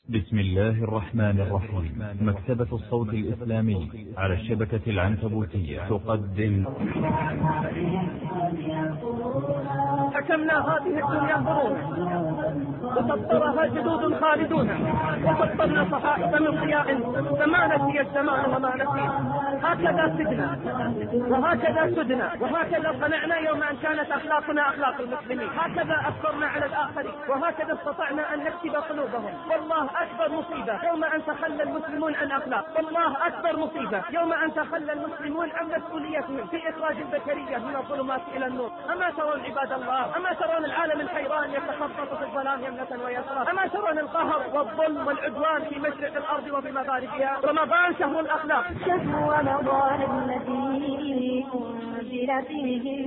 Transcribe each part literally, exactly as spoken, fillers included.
بسم الله الرحمن الرحيم. مكتبة الصوت الإسلامي على الشبكة العنكبوتية تقدم. حكمنا هذه الدنيا قرون وسطرها جدود خالدون، وسطرنا صحائف من ضياء فما نسي الزمان وما نسينا. هكذا سدنا وهكذا سدنا وهكذا صنعنا يوم أن كانت أخلاقنا أخلاق المسلمين. هكذا أثرنا على الآخرين وهكذا استطعنا أن نكسب قلوبهم. والله أكبر مصيبة يوم أن تخلى المسلمون عن أخلاق. والله أكبر مصيبة يوم أن تخلى المسلمون عن مسؤوليتهم في إخراج البشرية من الظلمات إلى النور. أما ترون عباد الله، أما ترون العالم الحيران يتخبط في الظلام يمنة ويسرى؟ أما ترون القهر والظلم والعدوان في مشرق الأرض وفي مغاربها؟ رمضان شهر الأخلاق، شهر رمضان الذي أنزل فيه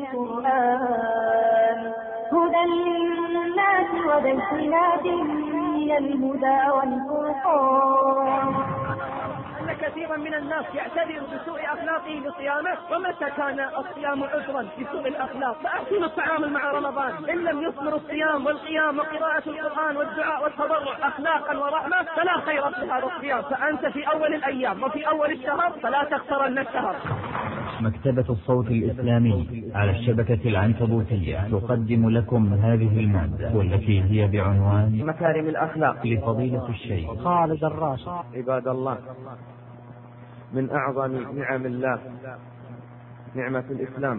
القرآن هدى للناس وبينات من الهدى والفرقان. كثيرا من الناس يعتذر بسوء أخلاقه لصيامه، ومتى كان الصيام عذرا بسوء الأخلاق؟ فأحسن التعامل مع رمضان. إن لم يثمر الصيام والقيام وقراءة القرآن والدعاء والتضرع أخلاقا ورحمة فلا خير في هذا الصيام. فأنت في أول الأيام وفي أول الشهر فلا تخسرن الشهر. مكتبة الصوت الإسلامي على الشبكة العنكبوتية تقدم لكم هذه المادة، والتي هي بعنوان مكارم الأخلاق لفضيلة الشيخ خالد الراشد. عباد الله، من أعظم نعم الله نعمة الإسلام،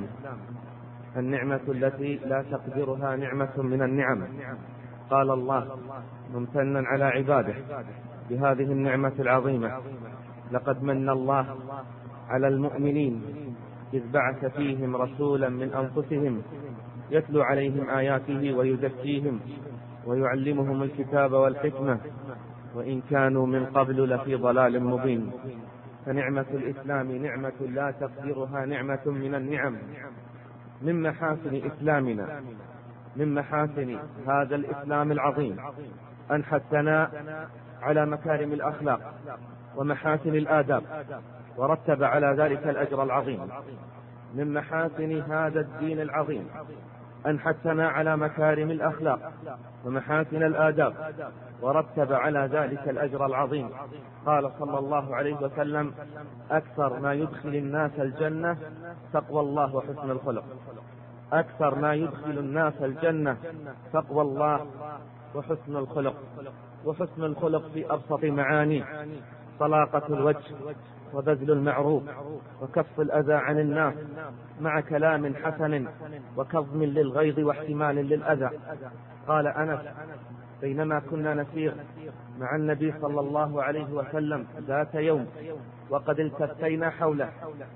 النعمة التي لا تقدرها نعمة من النعم. قال الله ممتنا على عباده بهذه النعمة العظيمة: لقد من الله على المؤمنين إذ بعث فيهم رسولا من أنفسهم يتلو عليهم آياته ويزكيهم ويعلمهم الكتاب والحكمة وإن كانوا من قبل لفي ضلال مبين. فنعمة الإسلام نعمة لا تقدرها نعمة من النعم. من محاسن إسلامنا، من محاسن هذا الإسلام العظيم أن حثنا على مكارم الأخلاق ومحاسن الآداب، ورتب على ذلك الأجر العظيم. من محاسن هذا الدين العظيم أن حثنا على مكارم الأخلاق ومحاسن الآداب، ورتب على ذلك الأجر العظيم. قال صلى الله عليه وسلم: أكثر ما يدخل الناس الجنة تقوى الله وحسن الخلق. أكثر ما يدخل الناس الجنة تقوى الله وحسن الخلق. وحسن الخلق في أبسط معاني: طلاقة الوجه وبذل المعروف وكف الأذى عن الناس مع كلام حسن وكظم للغيظ واحتمال للأذى. قال أنس: بينما كنا نسير مع النبي صلى الله عليه وسلم ذات يوم وقد التفينا حوله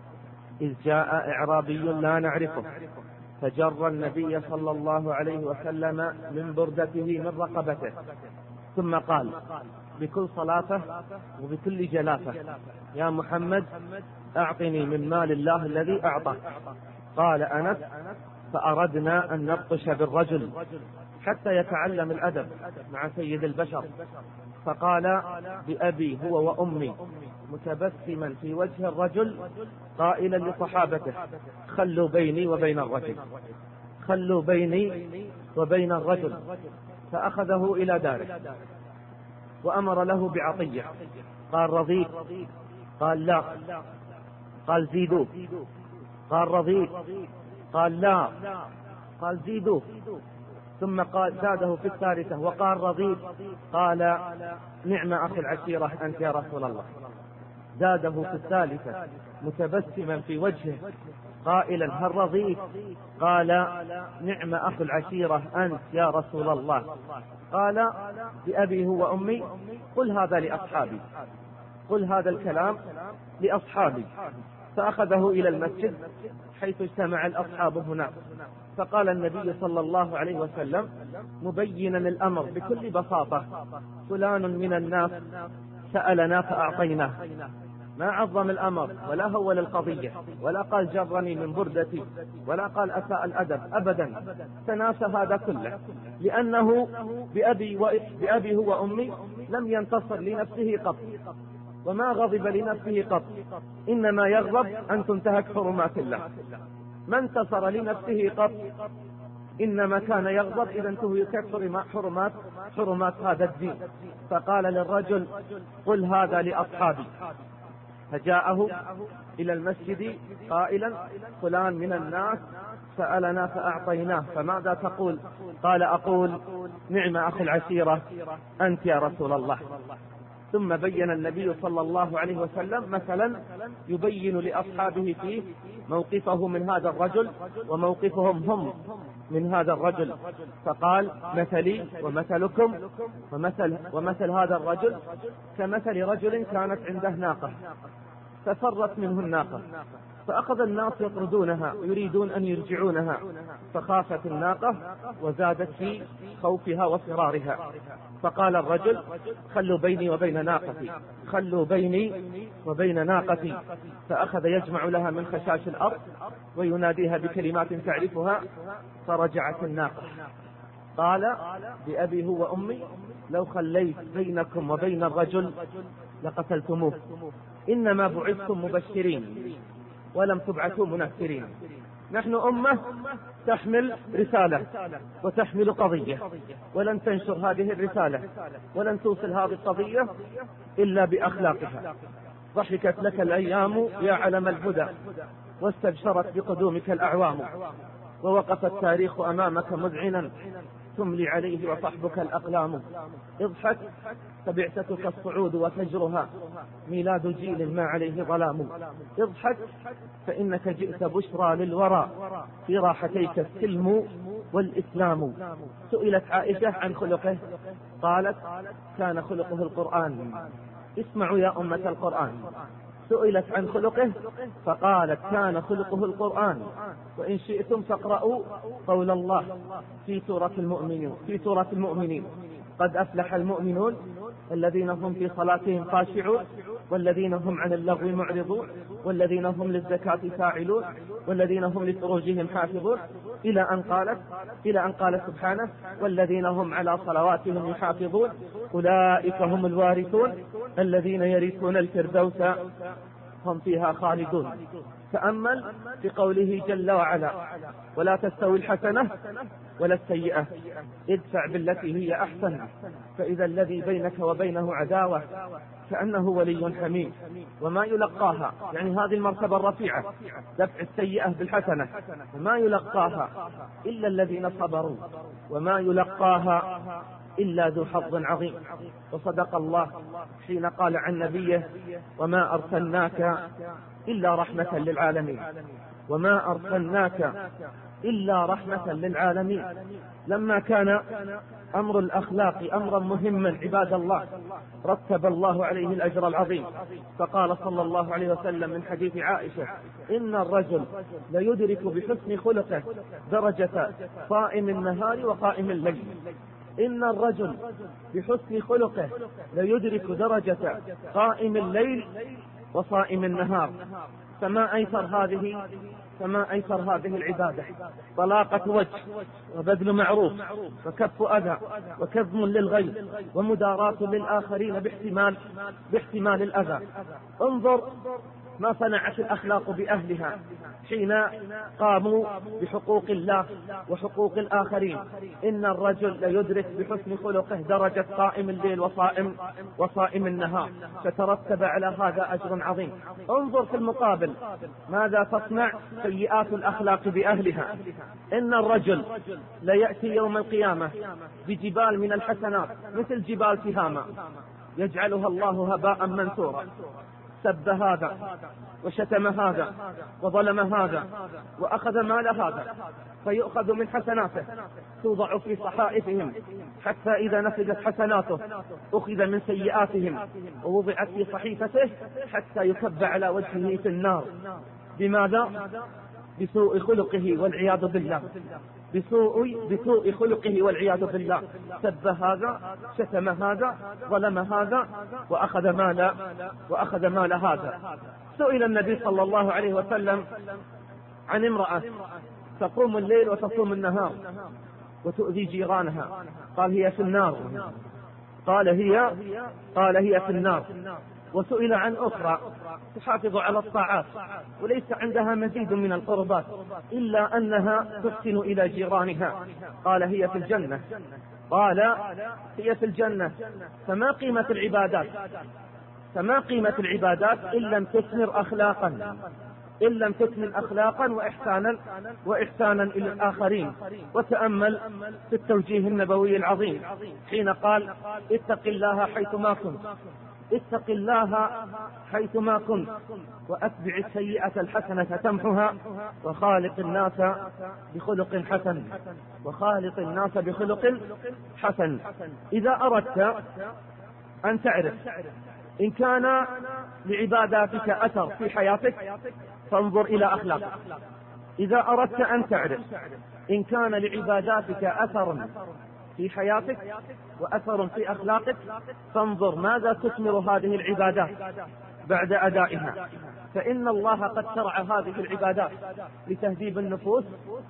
إذ جاء إعرابي لا نعرفه فجر النبي صلى الله عليه وسلم من بردته من رقبته، ثم قال بكل صلاته وبكل جلافه: يا محمد أعطني من مال الله الذي أعطى. قال أنس: فأردنا أن نبطش بالرجل حتى يتعلم الأدب مع سيد البشر، فقال بأبي هو وأمي متبسما في وجه الرجل قائلا لصحابته: خلوا بيني وبين الرجل، خلوا بيني وبين الرجل. فأخذه إلى داره وأمر له بعطية. قال: رضيت؟ قال: لا. قال: زيدوه. قال: رضيت؟ قال: لا. قال: زيدوه. ثم قال زاده في الثالثة وقال: رضيت؟ قال: نعم أخو العشيرة أنت يا رسول الله. زاده في الثالثة متبسما في وجهه قائلا: هل رضيت؟ قال: نعم أخو العشيرة أنت يا رسول الله. قال: بأبي هو وأمي قل هذا لأصحابي، قل هذا الكلام لأصحابي. فأخذه إلى المسجد حيث اجتمع الأصحاب هناك، فقال النبي صلى الله عليه وسلم مبينا الأمر بكل بساطة: فلان من الناس سألنا فأعطيناه. ما عظم الأمر ولا هول القضية ولا قال جرني من بردتي ولا قال أساء الأدب أبدا، تناسى هذا كله، لأنه بأبي, بأبي هو وأمي لم ينتصر لنفسه قط وما غضب لنفسه قط، إنما يغضب أن تنتهك حرمات الله. ما انتصر لنفسه قط، إنما كان يغضب إذا انتهكت حرمات حرمات هذا الدين. فقال للرجل قل هذا لأصحابي. فجاءه إلى المسجد قائلا فلان من الناس سألنا فأعطيناه فماذا تقول؟ قال أقول نعم أخو العشيرة أنت يا رسول الله. ثم بين النبي صلى الله عليه وسلم مثلا يبين لأصحابه فيه موقفه من هذا الرجل وموقفهم هم من هذا الرجل. فقال مثلي ومثلكم ومثل, ومثل هذا الرجل كمثل رجل كانت عنده ناقة ففرت منه الناقة، فأخذ الناس يطردونها يريدون أن يرجعونها، فخافت الناقة وزادت في خوفها وفرارها. فقال الرجل خلوا بيني وبين ناقتي خلوا بيني وبين ناقتي. فأخذ يجمع لها من خشاش الأرض ويناديها بكلمات تعرفها، فرجعت الناقة. قال بأبي هو وأمي لو خليت بينكم وبين الرجل لقتلتموه، إنما بعثتم مبشرين ولم تبعثوا منفرين. نحن أمة تحمل رسالة وتحمل قضية، ولن تنشر هذه الرسالة ولن توصل هذه القضية إلا بأخلاقها. ضحكت لك الأيام يا علم الهدى واستبشرت بقدومك الأعوام، ووقف التاريخ أمامك مذعنا تملي عليه وصحبك الأقلام. اضحك فبعثتك الصعود وفجرها ميلاد جيل ما عليه ظلام. اضحك فإنك جئت بشرى للورى في راحتيك السلم والإسلام. سئلت عائشة عن خلقه قالت كان خلقه القرآن. اسمعوا يا أمة القرآن. سئلت عن خلقه فقالت كان خلقه القرآن. وإن شئتم فاقرأوا قول الله في سورة المؤمنين في سورة المؤمنين قد أفلح المؤمنون الذين هم في صلاتهم خاشعون والذين هم عن اللغو معرضون والذين هم للزكاة فاعلون والذين هم لفروجهم حافظون إلى أن قالت إلى أن قال سبحانه والذين هم على صلواتهم يحافظون أولئك هم الوارثون الذين يرثون الفردوس هم فيها خالدون. تأمل في قوله جل وعلا ولا تستوي الحسنة ولا السيئة ادفع بالتي هي أحسن فإذا الذي بينك وبينه عداوة كأنه ولي حميم. وما يلقاها يعني هذه المرتبة الرفيعة دفع السيئة بالحسنة وما يلقاها إلا الذين صبروا وما يلقاها إلا ذو حظ عظيم. وصدق الله حين قال عن نبيه وما أرسلناك إلا رحمة للعالمين وما أرسلناك إلا رحمة للعالمين. لما كان أمر الأخلاق أمرا مهما عباد الله رتب الله عليه الأجر العظيم. فقال صلى الله عليه وسلم من حديث عائشة إن الرجل ليدرك بحسن خلقه درجة صائم النهار وقائم الليل. إن الرجل بحسن خلقه ليدرك درجة قائم الليل وصائم النهار. فما أيسر هذه فما أيسر هذه العبادة طلاقة وجه وبذل معروف وكف أذى وكظم للغيظ ومداراة للآخرين باحتمال باحتمال الأذى. انظر ما صنعت الأخلاق بأهلها حين قاموا بحقوق الله وحقوق الآخرين. إن الرجل ليدرك بحسن خلقه درجة قائم الليل وصائم وصائم النهار فترتب على هذا أجر عظيم. انظر في المقابل ماذا تصنع سيئات الأخلاق بأهلها. إن الرجل ليأتي يوم القيامة بجبال من الحسنات مثل جبال تهامة يجعلها الله هباء منثورا. سب هذا وشتم هذا وظلم هذا وأخذ مال هذا فيؤخذ من حسناته توضع في صحائفهم حتى إذا نفذت حسناته أخذ من سيئاتهم ووضعت في صحيفته حتى يكب على وجهه في النار. بماذا؟ بسوء خلقه والعياذ بالله بسوء بسوء خلقه والعياذ بالله. سب هذا شتم هذا ظلم هذا وأخذ مال وأخذ مال هذا. سئل النبي صلى الله عليه وسلم عن امرأة تقوم الليل وتصوم النهار وتؤذي جيرانها قال هي في النار قال هي قال هي في النار. وسئل عن أخرى تحافظ على الطاعات وليس عندها مزيد من القربات إلا أنها تحسن إلى جيرانها، قال هي في الجنة. قال هي في الجنة، فما قيمة العبادات فما قيمة العبادات إن لم تثمر أخلاقا إن لم تثمر أخلاقا وإحسانا وإحسانا إلى الآخرين. وتأمل في التوجيه النبوي العظيم حين قال اتق الله حيثما كنت اتق الله حيثما كنت وأتبع السيئة الحسنة تمحها وخالق الناس بخلق حسن وخالق الناس بخلق حسن. إذا أردت أن تعرف إن كان لعباداتك أثر في حياتك فانظر إلى أخلاقك. إذا أردت أن تعرف إن كان لعباداتك أثر في حياتك وأثر في أخلاقك فانظر ماذا تثمر هذه العبادات بعد أدائها، فإن الله قد شرع هذه العبادات لتهذيب النفوس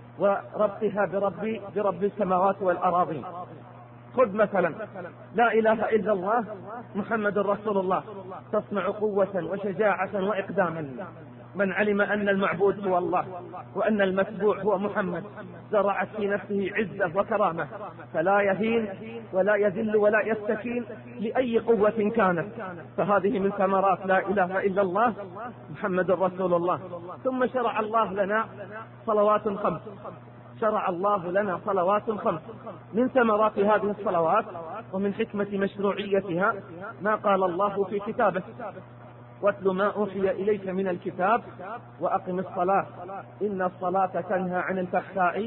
وربطها برب, برب السماوات والأراضين. خذ مثلا لا إله إلا الله محمد رسول الله، تصنع قوة وشجاعة وإقداما. من علم أن المعبود هو الله وأن المتبوع هو محمد زرعت في نفسه عزة وكرامة، فلا يهين ولا يذل ولا يستكين لأي قوة كانت. فهذه من ثمرات لا إله إلا الله محمد رسول الله. ثم شرع الله لنا صلوات خمس شرع الله لنا صلوات خمس. من ثمرات هذه الصلوات ومن حكمة مشروعيتها ما قال الله في كتابه واتل ما أوحي إليك من الكتاب وأقم الصلاة إن الصلاة تنهى عن الفحشاء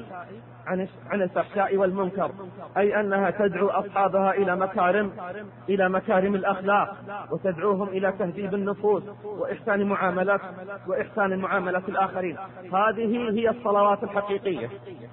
عن الفحشاء والمنكر، أي أنها تدعو أصحابها إلى مكارم إلى مكارم الأخلاق وتدعوهم إلى تهذيب النفوس وإحسان معاملات وإحسان المعاملة الآخرين. هذه هي الصلوات الحقيقية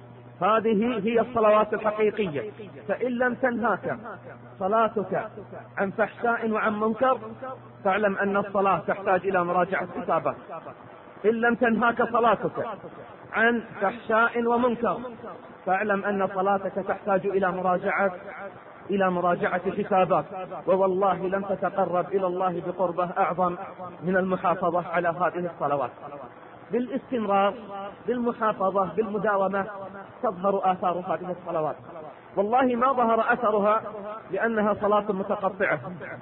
هذه هي الصلوات الحقيقية. فإن لم تنهاك صلاتك عن فحشاء وعن منكر فاعلم أن الصلاة تحتاج إلى مراجعة حسابات. إن لم تنهاك صلاتك عن فحشاء ومنكر فاعلم أن صلاتك تحتاج إلى مراجعة إلى مراجعة حسابات. ووالله لن تتقرب إلى الله بقربه أعظم من المحافظة على هذه الصلوات. بالاستمرار بالمحافظة بالمداومة تظهر آثار هذه الصلوات. والله ما ظهر أثرها لأنها صلاة متقطعة،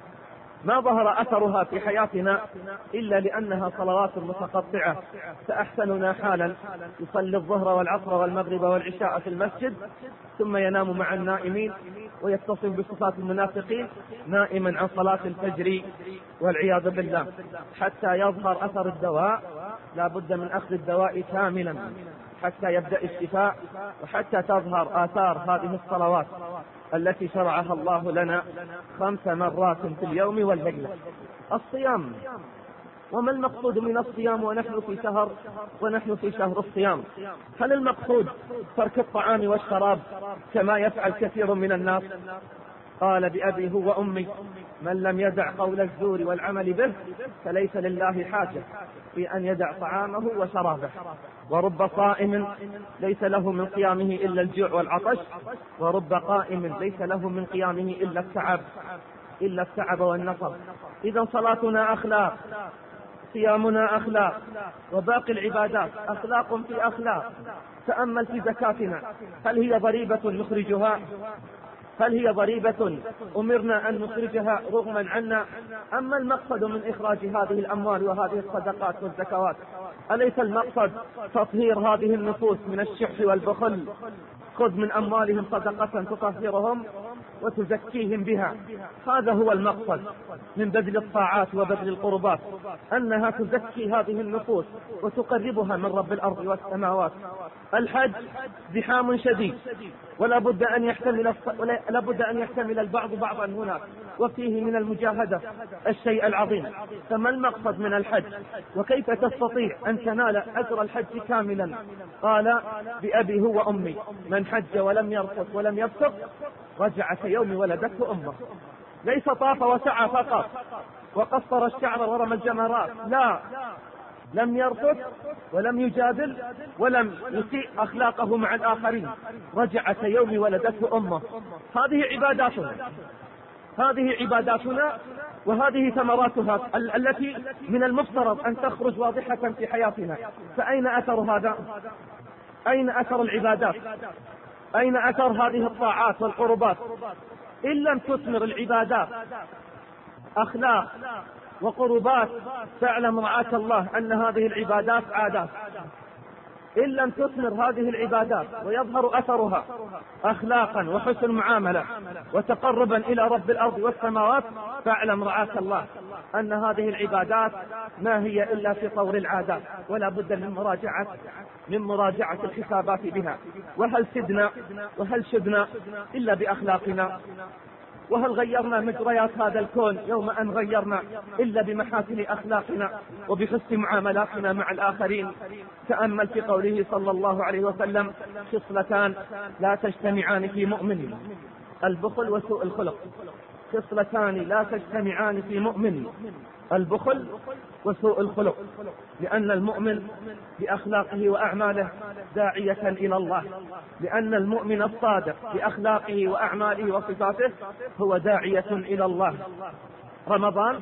ما ظهر أثرها في حياتنا إلا لأنها صلوات متقطعة. فأحسننا حالا يصلي الظهر والعصر والمغرب والعشاء في المسجد ثم ينام مع النائمين ويتصف بصفات المنافقين نائما عن صلاة الفجر والعياذ بالله. حتى يظهر أثر الدواء لا بد من أخذ الدواء كاملا حتى يبدأ الشفاء وحتى تظهر آثار هذه الصلوات التي شرعها الله لنا خمس مرات في اليوم والليلة. الصيام، وما المقصود من الصيام ونحن في شهر ونحن في شهر الصيام؟ هل المقصود ترك الطعام والشراب كما يفعل كثير من الناس؟ قال بأبي هو وأمي من لم يدع قول الزور والعمل به فليس لله حاجة في أن يدع طعامه وشرابه. ورب صائم ليس له من قيامه إلا الجوع والعطش، ورب قائم ليس له من قيامه إلا التعب إلا التعب والنصب. إذا صلاتنا أخلاق، صيامنا أخلاق، وباقي العبادات أخلاق في أخلاق. تأمل في زكاتنا، هل هي ضريبة نخرجها؟ هل هي ضريبة أمرنا أن نخرجها رغما عنا؟ أما المقصد من إخراج هذه الأموال وهذه الصدقات والزكوات أليس المقصد تطهير هذه النفوس من الشح والبخل؟ خذ من أموالهم صدقة تطهرهم وتزكيهم بها. هذا هو المقصد من بذل الطاعات وبذل القربات، أنها تزكي هذه النفوس وتقربها من رب الأرض والسماوات. الحج زحام شديد ولا بد أن يحتمل ولا بد أن يحتمل البعض بعضا هناك، وفيه من المجاهدة الشيء العظيم. فما المقصد من الحج وكيف تستطيع أن تنال أجر الحج كاملا؟ قال بأبي هو وأمي من حج ولم يرفث ولم يفسق رجع كيوم ولدته أمه. ليس طاف وسعى فقط وقصر الشعر ورمى الجمرات، لا، لم يرفث ولم يجادل ولم يسيء أخلاقه مع الآخرين، رجع كيوم ولدته أمه. هذه عباداتنا هذه عباداتنا وهذه ثمراتها ال التي من المفترض أن تخرج واضحة في حياتنا. فأين أثر هذا؟ أين أثر العبادات؟ أين أثر هذه الطاعات والقربات؟ إن لم تثمر العبادات أخلاق وقربات فاعلم رعاك الله أن هذه العبادات عادات. إن لم تثمر هذه العبادات ويظهر أثرها أخلاقا وحسن معاملة وتقربا إلى رب الأرض والسماوات فاعلم رعاك الله أن هذه العبادات ما هي إلا في طور العادات، ولا بد من مراجعة من مراجعة الحسابات بها. وهل سدنا وهل شدنا إلا بأخلاقنا؟ وهل غيرنا مجريات هذا الكون يوم أن غيرنا إلا بمحاسن أخلاقنا وبحسن معاملاتنا مع الآخرين؟ تأمل في قوله صلى الله عليه وسلم: خصلتان لا تجتمعان في مؤمن، البخل وسوء الخلق. خصلتان لا تجتمعان في مؤمن، البخل وسوء الخلق. لأن المؤمن بأخلاقه وأعماله داعية إلى الله، لأن المؤمن الصادق بأخلاقه وأعماله وصفاته هو داعية إلى الله. رمضان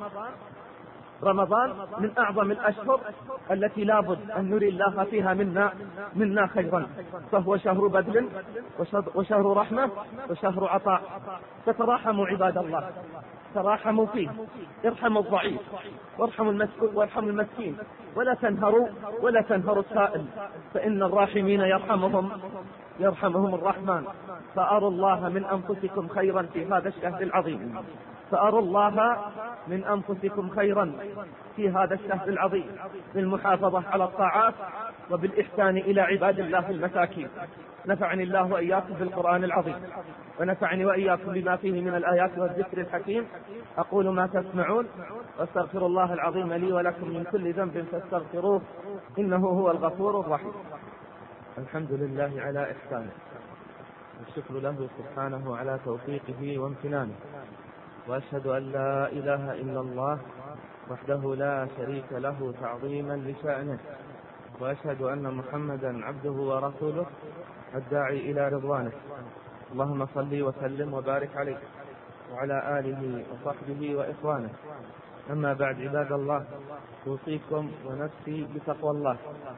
رمضان من أعظم الأشهر التي لابد أن نري الله فيها منا منا خيرا، فهو شهر بذل وشهر رحمة وشهر عطاء. فتراحموا عباد الله، تراحموا فيه، ارحموا الضعيف وارحموا المسكين وارحموا المسكين، ولا تنهروا ولا تنهروا السائل، فإن الراحمين يرحمهم يرحمهم الرحمن. فأروا الله من أنفسكم خيرا في هذا الشهر العظيم، فأروا الله من أنفسكم خيرا في هذا الشهر العظيم بالمحافظة على الطاعات وبالإحسان إلى عباد الله المساكين. نفعني الله وإياكم بالقرآن العظيم، ونفعني وإياكم بما فيه من الآيات والذكر الحكيم. أقول ما تسمعون، واستغفر الله العظيم لي ولكم من كل ذنب فاستغفروه إنه هو الغفور الرحيم. الحمد لله على إحسانه، والشكر له سبحانه على توفيقه وامتنانه، وأشهد أن لا إله إلا الله وحده لا شريك له تعظيما لشأنه، وأشهد أن محمدا عبده ورسوله الداعي إلى رضوانه. اللهم صل وسلم وبارك عليه وعلى آله وصحبه وإخوانه. أما بعد، عباد الله، أوصيكم ونفسي بتقوى الله.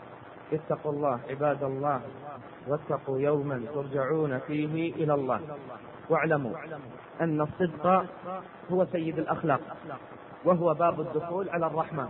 اتقوا الله عباد الله، واتقوا يوما ترجعون فيه إلى الله، واعلموا أن الصدق هو سيد الأخلاق، وهو باب الدخول على الرحمن.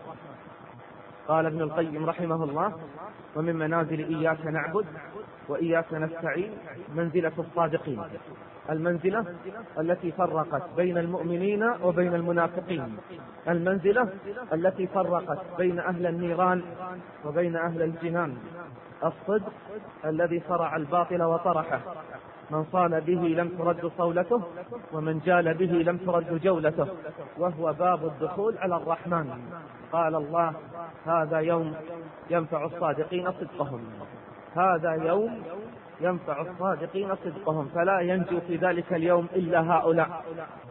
قال ابن القيم رحمه الله: ومن منازل إياك نعبد وإياك نستعين منزلة الصادقين، المنزلة التي فرقت بين المؤمنين وبين المنافقين، المنزلة التي فرقت بين أهل النيران وبين أهل الجنان، الصدق الذي صرع الباطل وطرحه. من صال به لم ترد صولته، ومن جال به لم ترد جولته، وهو باب الدخول على الرحمن. قال الله: هذا يوم ينفع الصادقين صدقهم، هذا يوم ينفع الصادقين صدقهم، فلا ينجو في ذلك اليوم إلا هؤلاء.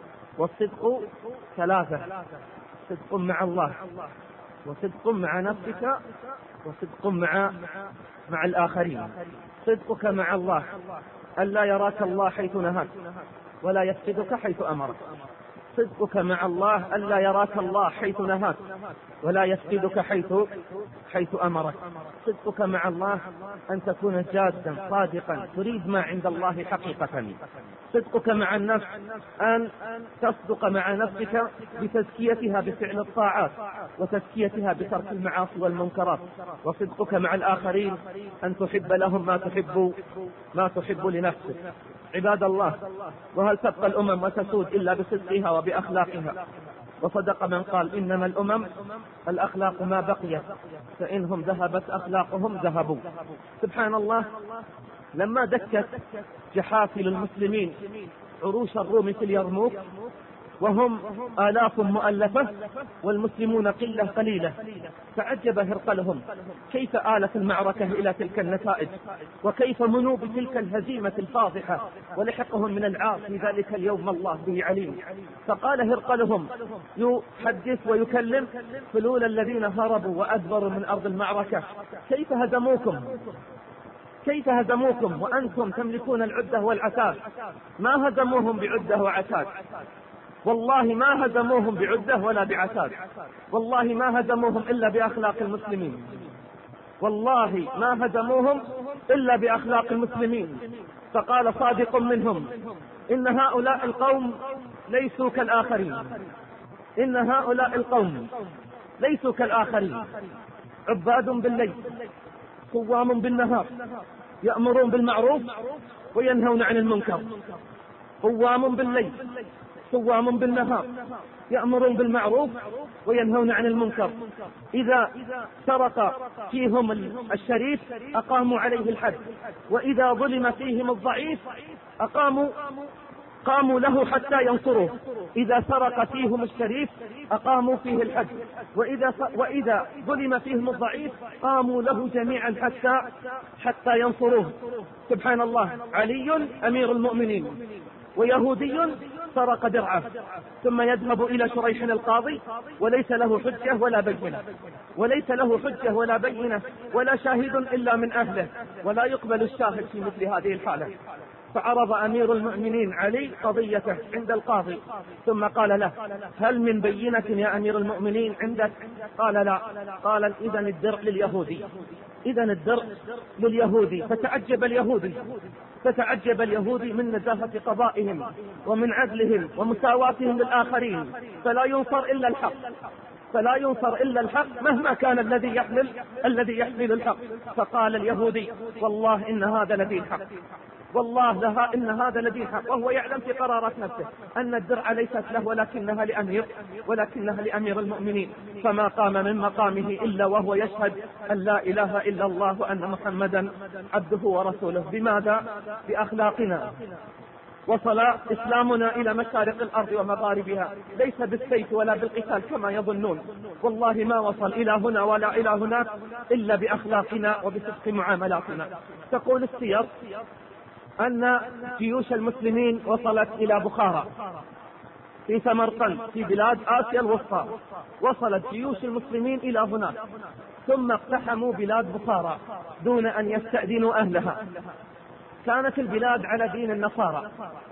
والصدق ثلاثة: صدق مع الله، وصدق مع نفسك، وصدق مع مع الآخرين. صدقك مع الله ألا يراك الله حيث نهاك ولا يفسدك حيث أمرك. صدقك مع الله ألا يراك الله حيث نهاك ولا يفسدك حيث حيث أمرك. صدقك مع الله أن تكون جادا صادقا تريد ما عند الله حقيقة. صدقك مع النفس أن تصدق مع نفسك بتزكيتها بفعل الطاعات وتزكيتها بترك المعاصي والمنكرات. وصدقك مع الآخرين أن تحب لهم ما تحب ما تحب لنفسك. عباد الله، وهل تبقى الأمم وتسود إلا بصدقها وبأخلاقها؟ وصدق من قال: إنما الأمم الأخلاق ما بقيت، فإنهم ذهبت أخلاقهم ذهبوا. سبحان الله، لما دكت جحافل المسلمين عروش الروم في اليرموك وهم آلاف مؤلفة والمسلمون قلة قليلة، تعجب هرقلهم كيف آلت المعركة إلى تلك النتائج، وكيف منوا بتلك الهزيمة الفاضحة، ولحقهم من العار في ذلك اليوم الله به عليم. فقال هرقلهم يحدث ويكلم فلول الذين هربوا وأدبروا من أرض المعركة: كيف هزموكم كيف هزموكم وأنتم تملكون العدة والعتاد؟ ما هزموهم بعدة وعتاد، والله ما هزموهم بعدة ولا بعتاد، والله ما هزموهم إلا بأخلاق المسلمين، والله ما هزموهم إلا بأخلاق المسلمين. فقال صادق منهم: إن هؤلاء القوم ليسوا كالآخرين، إن هؤلاء القوم ليسوا كالآخرين، عباد بالليل صوام بالنهار، يأمرون بالمعروف وينهون عن المنكر، قوام بالليل صوام بالنهار، يأمرون بالمعروف وينهون عن المنكر. إذا سرق فيهم الشريف أقاموا عليه الحد، وإذا ظلم فيهم الضعيف أقاموا قاموا له حتى ينصروه. إذا سرق فيهم الشريف أقاموا فيه الحد، وإذا وإذا ظلم فيهم الضعيف قاموا له جميعا حتى حتى ينصروه. سبحان الله، علي أمير المؤمنين ويهودي سرق درعه، ثم يذهب إلى شريح القاضي وليس له حجة ولا بينة، وليس له حجة ولا بينة ولا شاهد إلا من أهله، ولا يقبل الشاهد في مثل هذه الحالة. فعرض أمير المؤمنين علي قضيته عند القاضي، ثم قال له: هل من بينة يا أمير المؤمنين عندك؟ قال: لا. قال: إذن الدرع لليهودي، إذن الدرع لليهودي. فتعجب اليهودي فتعجب اليهودي من نزاهة قضائهم ومن عدلهم ومساواتهم للآخرين، فلا ينصر إلا الحق، فلا ينصر إلا الحق مهما كان الذي يحمل الذي يحمل الحق. فقال اليهودي: والله إن هذا لدي الحق، والله لها إن هذا لدي حق، وهو يعلم في قرارات نفسه أن الدرع ليست له ولكنها لأمير ولكنها لأمير المؤمنين. فما قام من مقامه إلا وهو يشهد أن لا إله إلا الله وأن محمدا عبده ورسوله. بماذا؟ بأخلاقنا. وصل إسلامنا إلى مشارق الأرض ومغاربها، ليس بالسيف ولا بالقتال كما يظنون، والله ما وصل إلى هنا ولا إلى هناك إلا بأخلاقنا وبصدق معاملاتنا. تقول السير أن جيوش المسلمين وصلت إلى بخارى في سمرقند في بلاد آسيا الوسطى، وصلت جيوش المسلمين إلى هناك، ثم اقتحموا بلاد بخارى دون أن يستأذنوا أهلها. كانت البلاد على دين النصارى،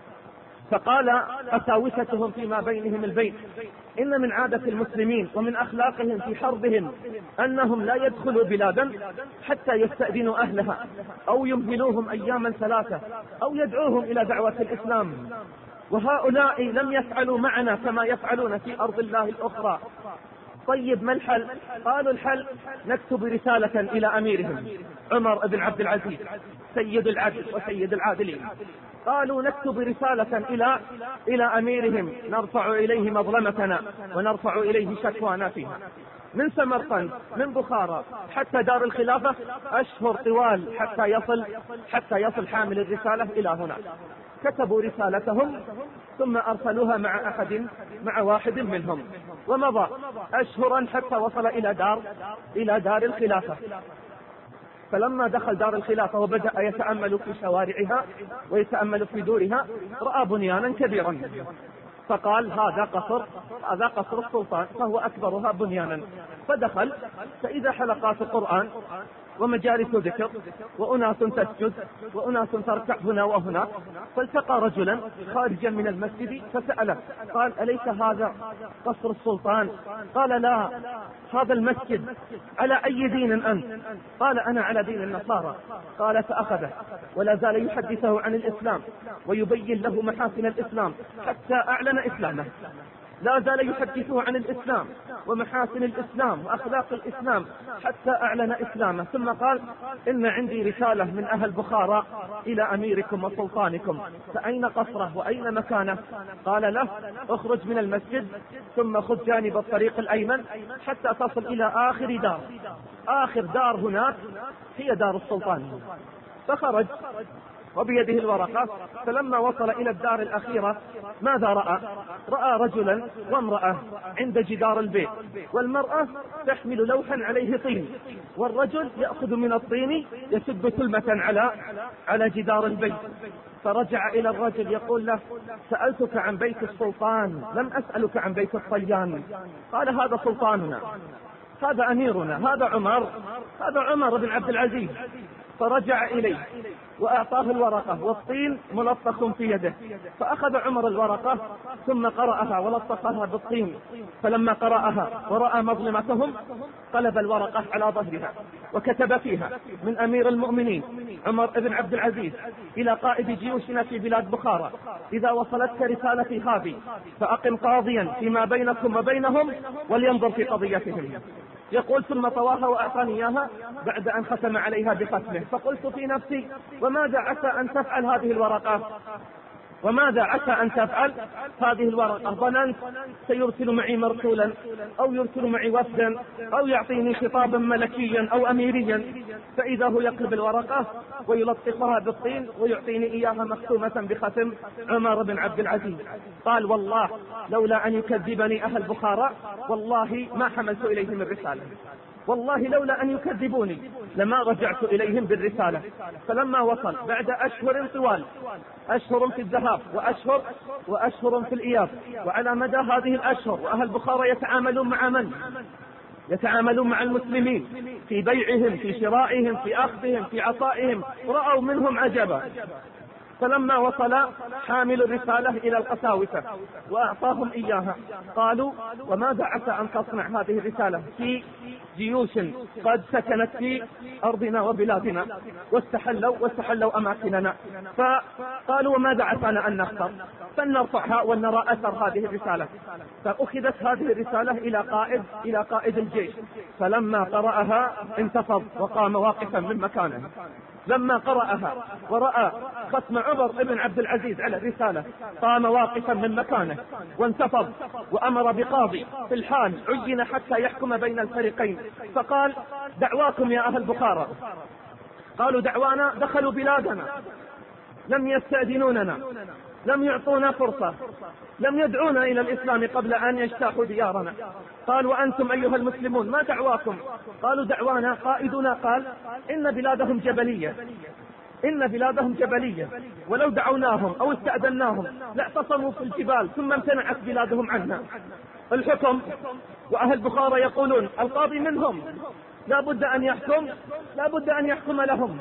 فقال أساوستهم فيما بينهم البيت: إن من عادة المسلمين ومن أخلاقهم في حربهم أنهم لا يدخلوا بلادا حتى يستأذنوا أهلها، أو يمهلوهم أياما ثلاثة، أو يدعوهم إلى دعوة الإسلام. وهؤلاء لم يفعلوا معنا كما يفعلون في أرض الله الأخرى. طيب ما الحل؟ قالوا: الحل نكتب رسالة إلى أميرهم عمر بن عبد العزيز سيد العدل وسيد العادلين. قالوا: نكتب رسالة إلى إلى أميرهم نرفع إليه مظلمتنا ونرفع إليه شكوانا فيها. من سمرقند من بخارى حتى دار الخلافة أشهر طوال حتى يصل حتى يصل حامل الرسالة إلى هنا. كتبوا رسالتهم ثم أرسلوها مع أحد مع واحد منهم، ومضى أشهرا حتى وصل إلى دار إلى دار الخلافة. فلما دخل دار الخلافة وبدأ يتأمل في شوارعها ويتأمل في دورها، رأى بنيانا كبيرا، فقال: هذا قصر هذا قصر السلطان، فهو أكبرها بنيانا. فدخل فإذا حلقات القرآن ومجالس ذكر وأناس تسجد وأناس تركع هنا وهناك. فالتقى رجلا خارجا من المسجد فسأله، قال: أليس هذا قصر السلطان؟ قال: لا، هذا المسجد. على أي دين أنت؟ قال: أنا على دين النصارى. قال: فأخذه ولا زال يحدثه عن الإسلام ويبين له محاسن الإسلام حتى أعلن إسلامه. لا زال يحدثه عن الإسلام ومحاسن الإسلام وأخلاق الإسلام حتى أعلن إسلامه. ثم قال: إن عندي رسالة من أهل بخارى إلى أميركم وسلطانكم، فأين قصره وأين مكانه؟ قال له: اخرج من المسجد ثم خذ جانب الطريق الأيمن حتى تصل إلى آخر دار، آخر دار هناك هي دار السلطان. فخرج وبيده الورقة. فلما وصل إلى الدار الأخيرة ماذا رأى؟ رأى رجلا وامرأة عند جدار البيت، والمرأة تحمل لوحا عليه طين، والرجل يأخذ من الطين يسد سلمة على على جدار البيت. فرجع إلى الرجل يقول له: سألتك عن بيت السلطان، لم أسألك عن بيت الطيان. قال: هذا سلطاننا، هذا أميرنا، هذا عمر هذا عمر بن عبد العزيز. فرجع إليه وأعطاه الورقة والطين ملطخ في يده، فأخذ عمر الورقة ثم قرأها ولطخها بالطين، فلما قرأها ورأى مظلمتهم قلب الورقة على ظهرها وكتب فيها: من أمير المؤمنين عمر بن عبد العزيز إلى قائد جيوشنا في بلاد بخارى: إذا وصلتك رسالتي هذه فأقم قاضيا فيما بينكم وبينهم ولينظر في قضيتهم. يقول: ثم طواها وأعطاني إياها بعد أن ختم عليها بختمه، فقلت في نفسي: وماذا عسى أن تفعل هذه الورقة؟ وماذا عسى أن تفعل هذه الورقة؟ ظننت سيرسل معي مرسولا أو يرسل معي وفدا أو يعطيني خطابا ملكيا أو أميريا، فإذا هو يقلب الورقة ويلطخها بالطين ويعطيني إياها مختومة بختم عمر بن عبد العزيز. قال: والله لولا أن يكذبني أهل بخارى والله ما حملت إليهم الرسالة، والله لولا أن يكذبوني لما رجعت إليهم بالرسالة. فلما وصل بعد أشهر طوال، أشهر في الذهاب وأشهر وأشهر في الإياب، وعلى مدى هذه الأشهر وأهل بخارى يتعاملون مع من؟ يتعاملون مع المسلمين في بيعهم، في شرائهم، في أخذهم، في عطائهم، رأوا منهم عجبا. فلما وصل حامل الرسالة إلى القساوسة وأعطاهم إياها قالوا: وماذا عسى أن تصنع هذه الرسالة في جيوش قد سكنت في أرضنا وبلادنا واستحلوا واستحلوا أماكننا؟ فقالوا: وماذا عسانا أن نختار؟ فلنرفعها ونرى أثر هذه الرسالة. فأخذت هذه الرسالة إلى قائد إلى قائد الجيش، فلما قرأها انتفض وقام واقفا من مكانه. لما قرأها ورأى ختم عمر بن عبد العزيز على الرسالة قام واقفا من مكانه وانتفض وأمر بقاضي في الحال عين حتى يحكم بين الفريقين، فقال: دعواكم يا أهل بخارى. قالوا: دعوانا دخلوا بلادنا، لم يستأذنوننا، لم يعطونا فرصة، لم يدعونا إلى الإسلام قبل أن يجتاحوا ديارنا. قال: وأنتم أيها المسلمون ما دعواكم؟ قالوا: دعوانا قائدنا قال إن بلادهم جبلية، إن بلادهم جبلية، ولو دعوناهم أو استأذناهم لاعتصموا في الجبال ثم امتنعت بلادهم عنا. الحكم وأهل بخارى يقولون القاضي منهم، لا بد أن يحكم، لا بد أن يحكم لهم.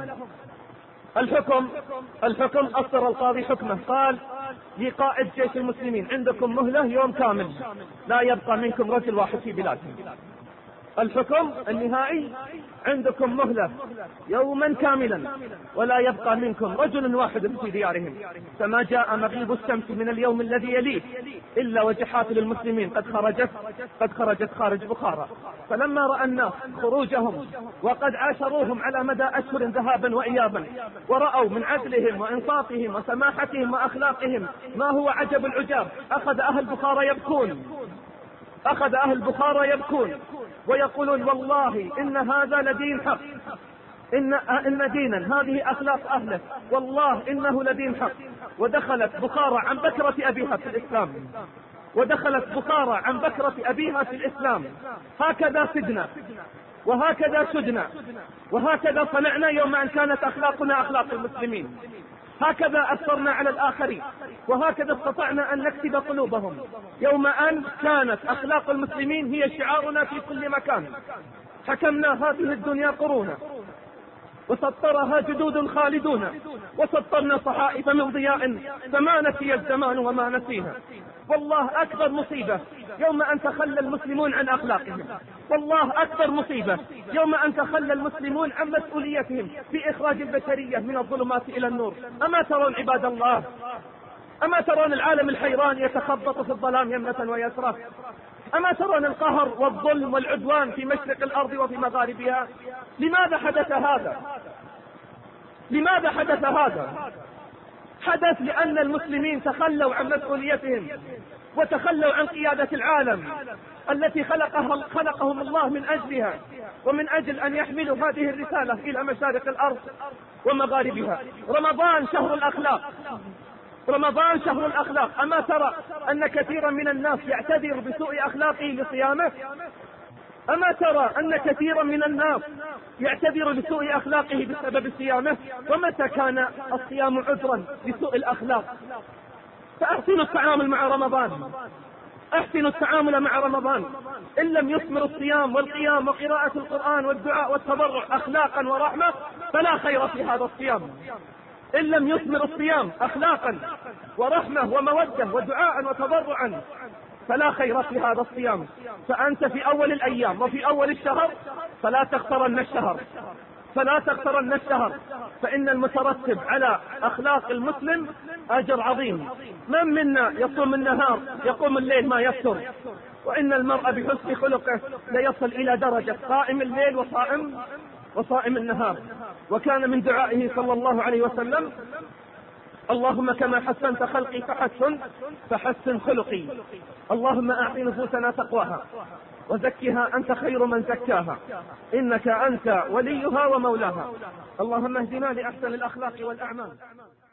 الحكم الحكم أصدر القاضي حكمه، قال لقائد جيش المسلمين: عندكم مهلة يوم كامل، لا يبقى منكم رجل واحد في بلادهم. الحكم النهائي: عندكم مهلة يوما كاملا ولا يبقى منكم رجل واحد في ديارهم. فما جاء مغيب الشمس من اليوم الذي يليه إلا وجحات للمسلمين قد خرجت قد خرجت خارج بخارى. فلما رأى الناس خروجهم وقد عاشروهم على مدى أشهر ذهابا وإيابا، ورأوا من عدلهم وإنصافهم وسماحتهم وأخلاقهم ما هو عجب العجاب، أخذ أهل بخارى يبكون أخذ أهل بخارى يبكون ويقولون: والله إن هذا لدين حق، إن, إن دينا هذه أخلاق أهله، والله إنه لدين حق. ودخلت بخارى عن بكرة أبيها في الإسلام، ودخلت بخارى عن بكرة أبيها في الإسلام. هكذا سدنا وهكذا سدنا وهكذا صنعنا يوم أن كانت أخلاقنا أخلاق المسلمين، هكذا أثرنا على الآخرين، وهكذا استطعنا أن نكسب قلوبهم يوم أن كانت أخلاق المسلمين هي شعارنا في كل مكان. حكمنا هذه الدنيا قرونا وسطرها جدود خالدون، وسطرنا صحائف من ضياء فما نسي الزمان وما نسينا. والله أكبر مصيبة يوم أن تخلى المسلمون عن أخلاقهم، والله أكبر مصيبة يوم أن تخلى المسلمون عن مسؤوليتهم في إخراج البشرية من الظلمات إلى النور. أما ترون عباد الله، أما ترون العالم الحيران يتخبط في الظلام يمنة ويسرى؟ أما ترون القهر والظلم والعدوان في مشرق الأرض وفي مغاربها؟ لماذا حدث هذا؟ لماذا حدث هذا؟ حدث لأن المسلمين تخلوا عن مسؤوليتهم وتخلوا عن قيادة العالم التي خلقها خلقهم الله من أجلها، ومن أجل أن يحملوا هذه الرسالة إلى مشارق الأرض ومغاربها. رمضان شهر الأخلاق، رمضان شهر الأخلاق. أما ترى أن كثيرا من الناس يعتذر بسوء أخلاقه لصيامه؟ أما ترى أن كثيرا من الناس يعتذر بسوء أخلاقه بسبب صيامه؟ ومتى كان الصيام عذرا لسوء الأخلاق؟ فأحسنوا التعامل مع رمضان، احسنوا التعامل مع رمضان. إن لم يثمر الصيام والقيام وقراءة القرآن والدعاء والتضرع أخلاقا ورحمة فلا خير في هذا الصيام. إن لم يثمر الصيام أخلاقا ورحمة ومودة ودعاء وتضرعا فلا خير في هذا الصيام. فأنت في أول الأيام وفي أول الشهر فلا تخترن الشهر فلا تخترن الشهر فإن المترتب على أخلاق المسلم أجر عظيم. من منا يصوم النهار يقوم الليل ما يفتر، وإن المرء بحسن خلقه ليصل إلى درجة قائم الليل وصائم وصائم النهار. وكان من دعائه صلى الله عليه وسلم: اللهم كما حسنت خلقي فحسن فحسن خلقي. اللهم أعط نفوسنا تقواها وزكها أنت خير من زكاها إنك أنت وليها ومولاها. اللهم اهدنا لأحسن الأخلاق والأعمال.